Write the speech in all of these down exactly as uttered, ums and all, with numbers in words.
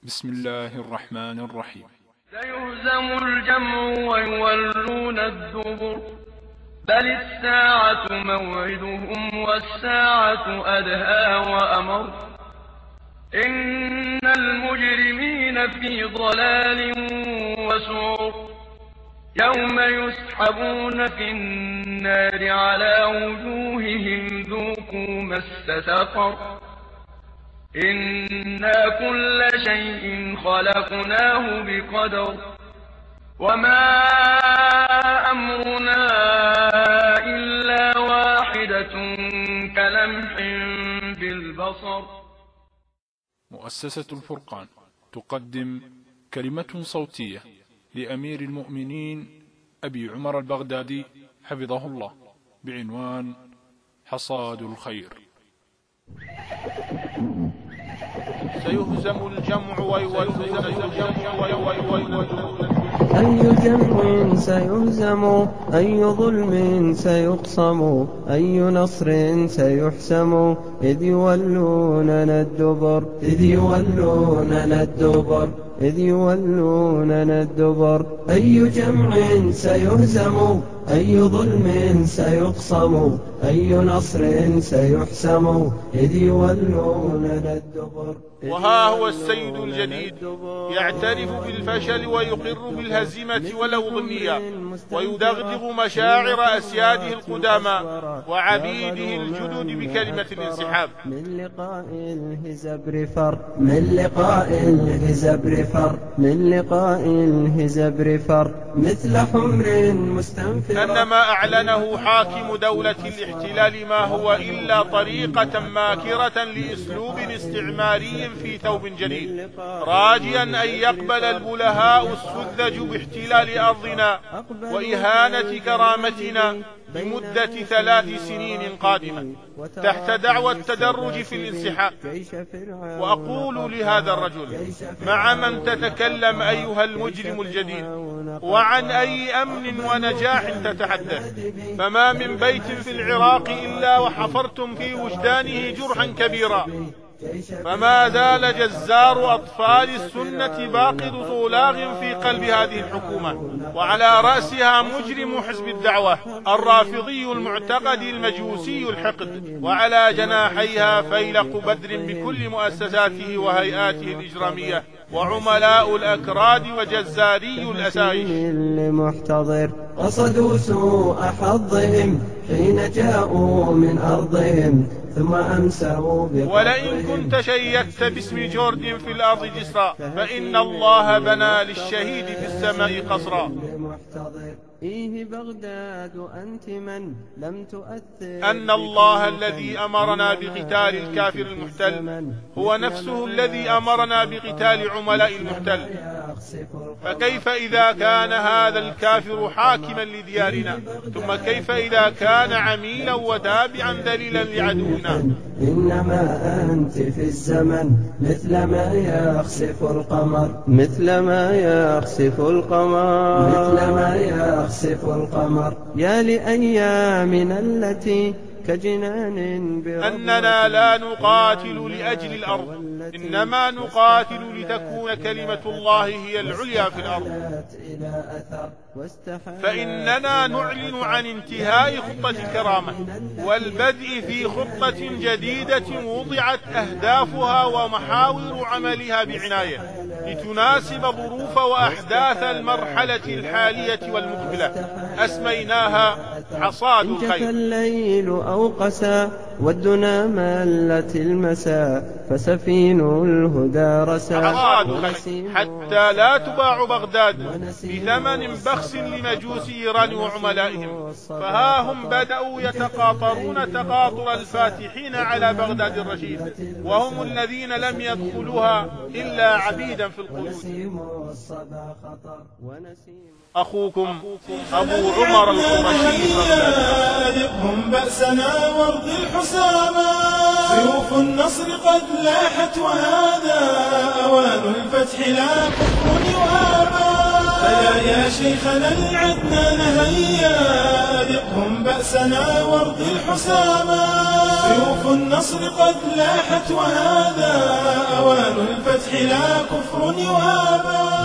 بسم الله الرحمن الرحيم. سيهزم الجمع ويولون الدبر بل الساعة موعدهم والساعة أدهى وأمر إن المجرمين في ضلال وسعر يوم يسحبون في النار على وجوههم ذوقوا مس سقر إنا كل شيء خلقناه بقدر وما أمرنا إلا واحدة كلمح بالبصر. مؤسسة الفرقان تقدم كلمة صوتية لأمير المؤمنين أبي عمر البغدادي حفظه الله بعنوان حصاد الخير. سيهزم الجمع ويولون أي جمع سيهزم أي ظلم سيقصم أي نصر سيحسم إذ يولوننا الدبر إذ يولوننا الدبر إذ يولوننا الدبر أي جمع سيهزم أي ظلم سيقصم أي نصر سيحسم إذ يولوننا الدبر. وها هو السيد الجديد يعترف بالفشل ويقر بالهزيمة ولو ضمنيا ويدغدغ مشاعر أسياده القدامى وعبيده الجدد بكلمة الانسحاب. من لقاء الهزبر فر من لقاء الهزبر فر من لقاء الهزبر فر مثل حمر مستنفر. أن ما أعلنه حاكم دولة الاحتلال ما هو إلا طريقة ماكرة لأسلوب استعماري في ثوب جديد راجيا أن يقبل البلهاء السذج باحتلال أرضنا وإهانة كرامتنا لمدة ثلاث سنين قادمة تحت دعوى التدرج في الانسحاب. وأقول لهذا الرجل مع من تتكلم أيها المجرم الجديد وعن أي أمن ونجاح تتحدث؟ فما من بيت في العراق إلا وحفرتم في وجدانه جرحا كبيرا، فما زال جزار أطفال السنة باقد طولاغ في قلب هذه الحكومة وعلى رأسها مجرم حزب الدعوة الرافضي المعتقد المجوسي الحقد، وعلى جناحيها فيلق بدر بكل مؤسساته وهيئاته الإجرامية وعملاء الأكراد وجزاري الأسايش. المحتضر قصدوا سوء حظهم حين جاءوا من أرضهم ثم أمسوا. ولئن كنت شيدت باسم جورد في الأرض جسرا فإن الله بنى للشهيد في السماء قصرا. إيه بغداد أنت من لم تؤثر أن الله الذي أمرنا بقتال الكافر المحتل هو نفسه الذي أمرنا بقتال عملاء المحتل، فكيف إذا كان هذا الكافر حاكما لديارنا؟ ثم كيف إذا كان عميلا وتابعا ذليلا لعدونا؟ إنما أنت في الزمن مثل ما يخسف القمر مثل ما يخسف القمر مثل ما يخسف القمر يا لأيامنا التي كجنان برب. أننا لا نقاتل لأجل الأرض إنما نقاتل لتكون كلمة الله هي العليا في الأرض، فإننا نعلن عن انتهاء خطة الكرامة والبدء في خطة جديدة وضعت أهدافها ومحاور عملها بعناية لتناسب ظروف وأحداث المرحلة الحالية والمقبلة أسميناها حصاد الخير. الليل أوقسا والدنا ملت المساء فسفين الهدى رسى. حصاد الخير حتى لا تباع بغداد بثمن بخس لمجوس إيران وعملائهم، فها هم بدأوا يتقاطرون تقاطر الفاتحين على بغداد الرشيد وهم الذين لم يدخلوها إلا عبيدا في القيود. أخوكم أبو عمر القرشي. أذقهم بأسنا وارض الحسامى سيوف النصر قد لاحت وهذا أوان الفتح لا كفر يهابا. فلا يا شيخنا العد الحنان هيا أذقهم بأسنا وارض الحساما سيوف النصر قد لاحت وهذا أوان الفتح لا كفر يهابا.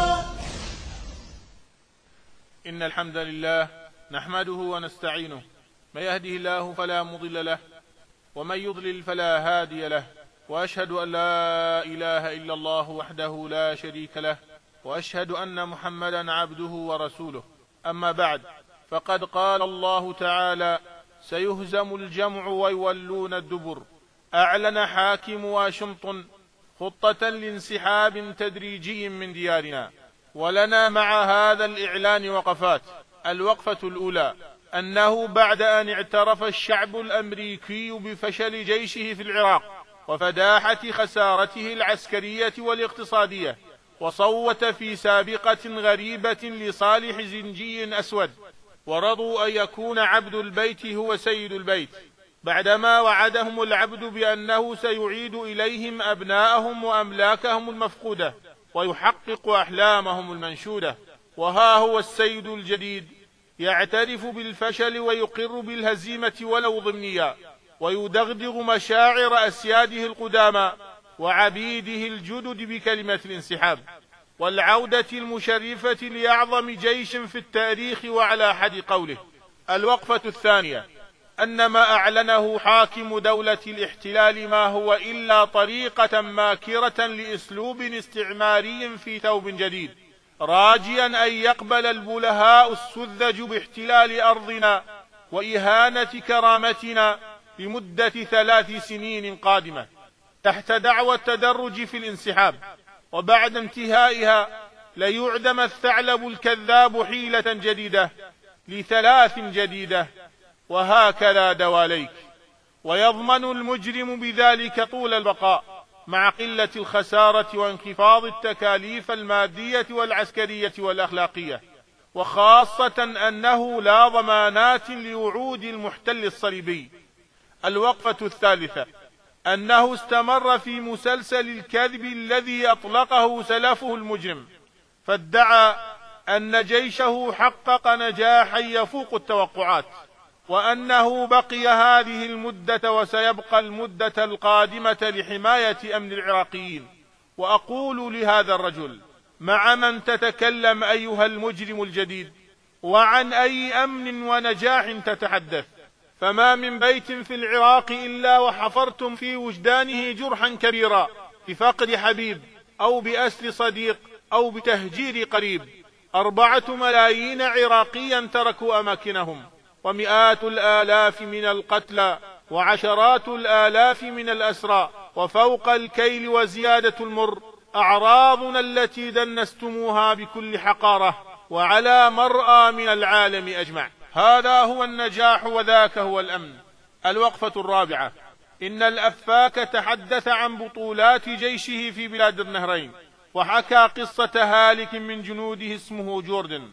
إن الحمد لله نحمده ونستعينه، من يهده الله فلا مضل له ومن يضلل فلا هادي له، وأشهد أن لا إله إلا الله وحده لا شريك له، وأشهد أن محمدا عبده ورسوله. أما بعد، فقد قال الله تعالى: سيهزم الجمع ويولون الدبر. أعلن حاكم واشنطن خطة لانسحاب تدريجي من ديارنا، ولنا مع هذا الإعلان وقفات. الوقفة الأولى أنه بعد أن اعترف الشعب الأمريكي بفشل جيشه في العراق وفداحة خسارته العسكرية والاقتصادية، وصوت في سابقة غريبة لصالح زنجي أسود، ورضوا أن يكون عبد البيت هو سيد البيت، بعدما وعدهم العبد بأنه سيعيد إليهم أبناءهم وأملاكهم المفقودة ويحقق أحلامهم المنشودة. وها هو السيد الجديد يعترف بالفشل ويقر بالهزيمة ولو ضمنيا، ويدغدغ مشاعر أسياده القدامى وعبيده الجدد بكلمة الانسحاب والعودة المشرفة لأعظم جيش في التاريخ وعلى حد قوله. الوقفة الثانية أن ما أعلنه حاكم دولة الاحتلال ما هو إلا طريقة ماكرة لأسلوب استعماري في ثوب جديد، راجيا أن يقبل البلهاء السذج باحتلال أرضنا وإهانة كرامتنا لمدة ثلاث سنين قادمة تحت دعوى التدرج في الانسحاب، وبعد انتهائها ليعدم الثعلب الكذاب حيلة جديدة لثلاث جديدة، وهكذا دواليك. ويضمن المجرم بذلك طول البقاء مع قلة الخسارة وانخفاض التكاليف المادية والعسكرية والأخلاقية، وخاصة أنه لا ضمانات لوعود المحتل الصليبي. الوقفة الثالثة أنه استمر في مسلسل الكذب الذي أطلقه سلفه المجرم، فادعى أن جيشه حقق نجاحا يفوق التوقعات، وأنه بقي هذه المدة وسيبقى المدة القادمة لحماية أمن العراقيين. وأقول لهذا الرجل: مع من تتكلم أيها المجرم الجديد؟ وعن أي أمن ونجاح تتحدث؟ فما من بيت في العراق إلا وحفرتم في وجدانه جرحا كبيرا بفقد حبيب أو بأسر صديق أو بتهجير قريب. أربعة ملايين عراقيا تركوا أماكنهم، ومئات الآلاف من القتلى، وعشرات الآلاف من الأسرى، وفوق الكيل وزيادة المر أعراضنا التي دنستموها بكل حقارة وعلى مرأى من العالم أجمع. هذا هو النجاح وذاك هو الأمن. الوقفة الرابعة إن الأفاك تحدث عن بطولات جيشه في بلاد النهرين، وحكى قصة هالك من جنوده اسمه جوردن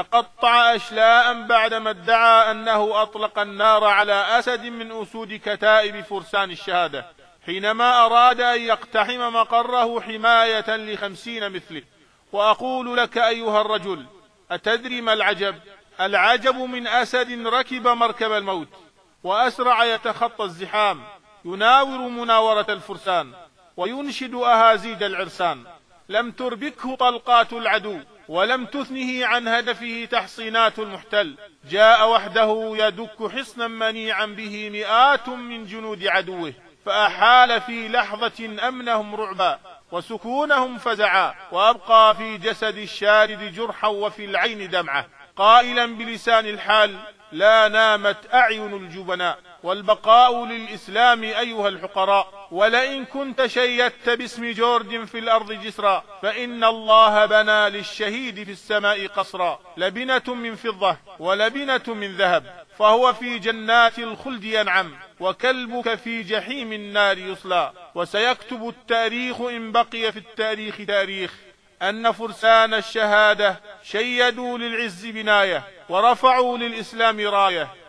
تقطع أشلاء بعدما ادعى أنه أطلق النار على أسد من أسود كتائب فرسان الشهادة حينما أراد أن يقتحم مقره حماية لخمسين مثله. وأقول لك أيها الرجل: أتدري ما العجب؟ العجب من أسد ركب مركب الموت وأسرع يتخطى الزحام، يناور مناورة الفرسان وينشد أهازيج العرسان. لم تربكه طلقات العدو ولم تثنه عن هدفه تحصينات المحتل، جاء وحده يدك حصنا منيعا به مئات من جنود عدوه، فأحال في لحظة أمنهم رعبا وسكونهم فزعا، وأبقى في جسد الشارد جرحا وفي العين دمعة، قائلا بلسان الحال: لا نامت أعين الجبناء، والبقاء للإسلام أيها الحقراء. ولئن كنت شيدت باسم جورد في الأرض جسرا، فإن الله بنى للشهيد في السماء قصرا، لبنة من فضة ولبنة من ذهب، فهو في جنات الخلد ينعم، وكلبك في جحيم النار يصلى. وسيكتب التاريخ إن بقي في التاريخ تاريخ أن فرسان الشهادة شيدوا للعز بناية ورفعوا للإسلام راية،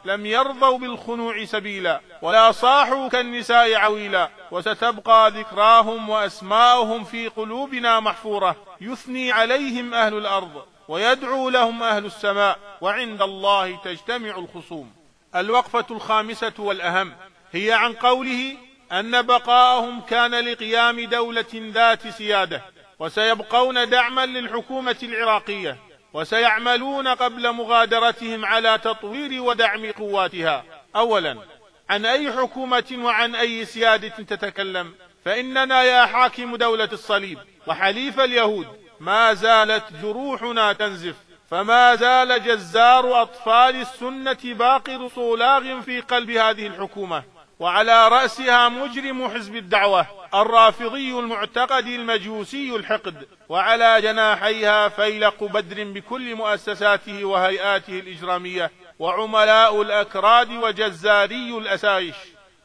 لم يرضوا بالخنوع سبيلا ولا صاحوا كالنساء عويلا، وستبقى ذكراهم وأسماؤهم في قلوبنا محفورة، يثني عليهم أهل الأرض ويدعو لهم أهل السماء، وعند الله تجتمع الخصوم. الوقفة الخامسة والأهم هي عن قوله أن بقاءهم كان لقيام دولة ذات سيادة، وسيبقون دعما للحكومة العراقية، وسيعملون قبل مغادرتهم على تطوير ودعم قواتها. أولا، عن أي حكومة وعن أي سيادة تتكلم؟ فإننا يا حاكم دولة الصليب وحليف اليهود ما زالت جروحنا تنزف، فما زال جزار أطفال السنة باقر صولاغ في قلب هذه الحكومة، وعلى رأسها مجرم حزب الدعوة الرافضي المعتقد المجوسي الحقد، وعلى جناحيها فيلق بدر بكل مؤسساته وهيئاته الإجرامية، وعملاء الأكراد وجزاري الأسايش.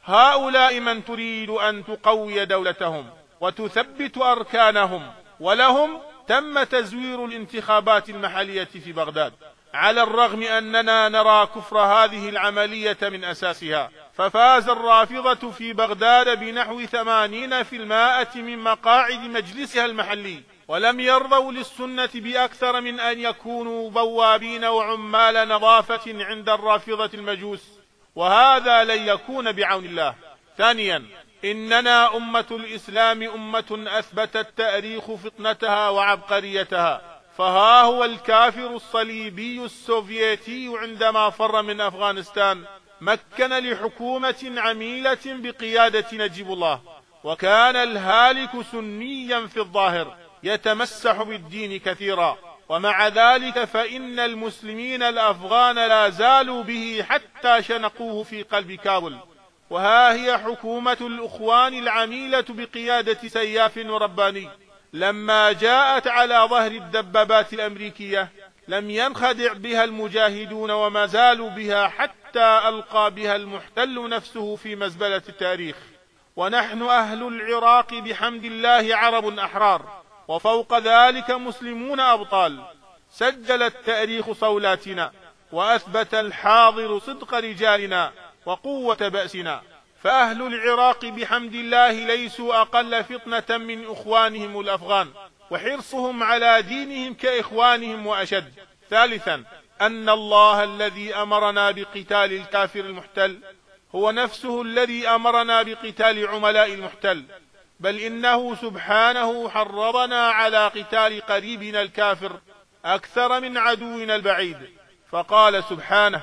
هؤلاء من تريد أن تقوي دولتهم وتثبت أركانهم، ولهم تم تزوير الانتخابات المحلية في بغداد، على الرغم أننا نرى كفر هذه العملية من أساسها. ففاز الرافضة في بغداد بنحو ثمانين في المائة من مقاعد مجلسها المحلي، ولم يرضوا للسنة بأكثر من أن يكونوا بوابين وعمال نظافة عند الرافضة المجوس، وهذا لن يكون بعون الله. ثانيا، إننا أمة الإسلام أمة أثبت التاريخ فطنتها وعبقريتها، فها هو الكافر الصليبي السوفيتي عندما فر من أفغانستان مكن لحكومة عميلة بقيادة نجيب الله، وكان الهالك سنيا في الظاهر يتمسح بالدين كثيرا، ومع ذلك فإن المسلمين الأفغان لا زالوا به حتى شنقوه في قلب كابل. وها هي حكومة الأخوان العميلة بقيادة سياف ورباني، لما جاءت على ظهر الدبابات الأمريكية لم ينخدع بها المجاهدون، وما زالوا بها حتى ألقى بها المحتل نفسه في مزبلة التاريخ. ونحن أهل العراق بحمد الله عرب أحرار، وفوق ذلك مسلمون أبطال، سجل التاريخ صولاتنا، وأثبت الحاضر صدق رجالنا وقوة بأسنا. فأهل العراق بحمد الله ليسوا أقل فطنة من إخوانهم الأفغان، وحرصهم على دينهم كإخوانهم وأشد. ثالثا، أن الله الذي أمرنا بقتال الكافر المحتل هو نفسه الذي أمرنا بقتال عملاء المحتل، بل إنه سبحانه حرضنا على قتال قريبنا الكافر أكثر من عدونا البعيد، فقال سبحانه: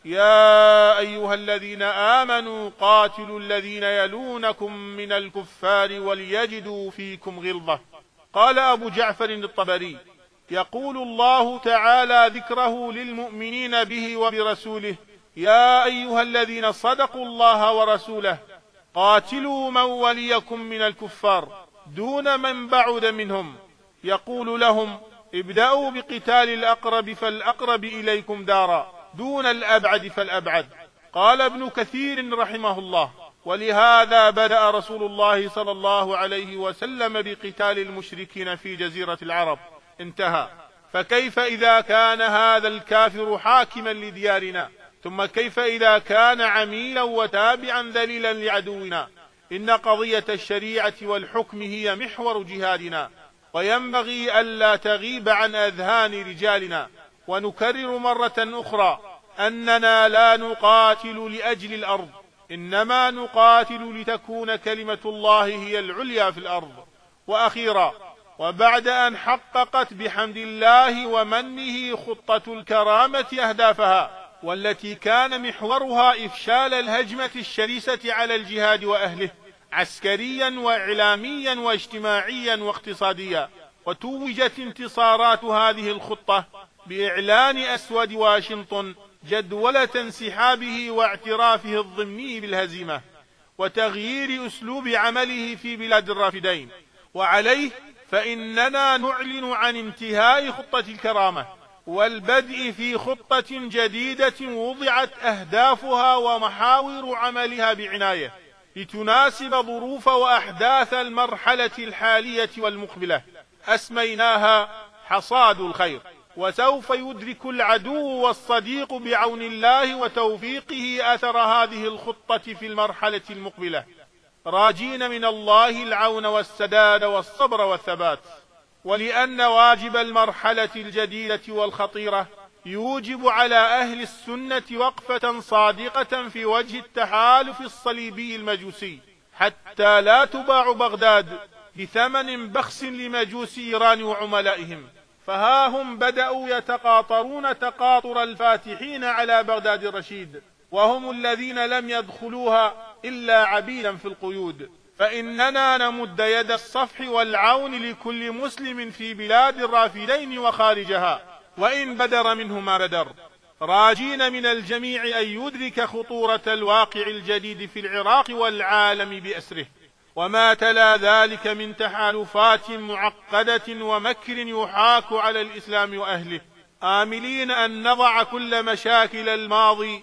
يا أيها الذين آمنوا قاتلوا الذين يلونكم من الكفار وليجدوا فيكم غلظة. قال أبو جعفر الطبري: يقول الله تعالى ذكره للمؤمنين به وبرسوله: يا أيها الذين صدقوا الله ورسوله قاتلوا من وليكم من الكفار دون من بعد منهم، يقول لهم: ابدأوا بقتال الأقرب فالأقرب إليكم دارا دون الأبعد فالأبعد. قال ابن كثير رحمه الله: ولهذا بدأ رسول الله صلى الله عليه وسلم بقتال المشركين في جزيرة العرب. انتهى. فكيف إذا كان هذا الكافر حاكما لديارنا؟ ثم كيف إذا كان عميلا وتابعا ذليلا لعدونا؟ إن قضية الشريعة والحكم هي محور جهادنا، وينبغي ألا تغيب عن أذهان رجالنا. ونكرر مرة أخرى أننا لا نقاتل لأجل الأرض، إنما نقاتل لتكون كلمة الله هي العليا في الأرض. وأخيرا، وبعد أن حققت بحمد الله ومنه خطة الكرامة أهدافها، والتي كان محورها إفشال الهجمة الشرسة على الجهاد وأهله عسكريا وإعلاميا واجتماعيا واقتصاديا، وتوجت انتصارات هذه الخطة بإعلان أسود واشنطن جدولة انسحابه واعترافه الضمني بالهزيمة، وتغيير أسلوب عمله في بلاد الرافدين. وعليه فإننا نعلن عن انتهاء خطة الكرامة والبدء في خطة جديدة وضعت أهدافها ومحاور عملها بعناية لتناسب ظروف وأحداث المرحلة الحالية والمقبلة، أسميناها حصاد الخير. وسوف يدرك العدو والصديق بعون الله وتوفيقه أثر هذه الخطة في المرحلة المقبلة، راجين من الله العون والسداد والصبر والثبات. ولأن واجب المرحلة الجديدة والخطيرة يوجب على أهل السنة وقفة صادقة في وجه التحالف الصليبي المجوسي، حتى لا تباع بغداد بثمن بخس لمجوس إيران وعملائهم. فها هم بدأوا يتقاطرون تقاطر الفاتحين على بغداد الرشيد، وهم الذين لم يدخلوها إلا عبيدا في القيود. فإننا نمد يد الصفح والعون لكل مسلم في بلاد الرافدين وخارجها، وإن بدر منه ما بدر، راجين من الجميع أن يدرك خطورة الواقع الجديد في العراق والعالم بأسره، وما تلا ذلك من تحالفات معقدة ومكر يحاك على الإسلام وأهله، آملين أن نضع كل مشاكل الماضي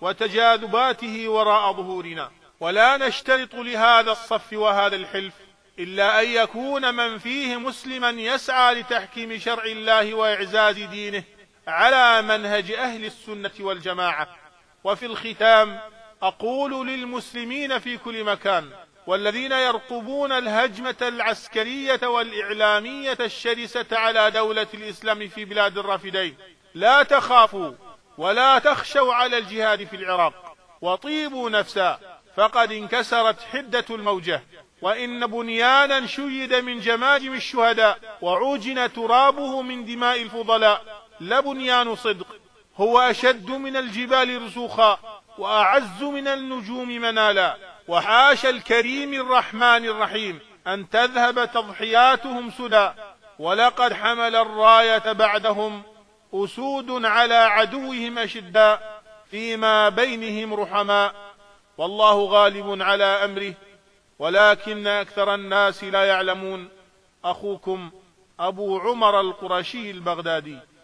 وتجاذباته وراء ظهورنا. ولا نشترط لهذا الصف وهذا الحلف إلا أن يكون من فيه مسلما يسعى لتحكيم شرع الله وإعزاز دينه على منهج أهل السنة والجماعة. وفي الختام أقول للمسلمين في كل مكان والذين يرقبون الهجمة العسكرية والإعلامية الشرسة على دولة الإسلام في بلاد الرافدين: لا تخافوا ولا تخشوا على الجهاد في العراق، وطيبوا نفسا، فقد انكسرت حدة الموجة، وإن بنيانا شيد من جماجم الشهداء وعوجن ترابه من دماء الفضلاء لبنيان صدق، هو أشد من الجبال رسوخا وأعز من النجوم منالا. وحاش الكريم الرحمن الرحيم أن تذهب تضحياتهم سدى، ولقد حمل الراية بعدهم أسود على عدوهم أشداء، فيما بينهم رحماء، والله غالب على أمره ولكن أكثر الناس لا يعلمون. أخوكم أبو عمر القرشي البغدادي.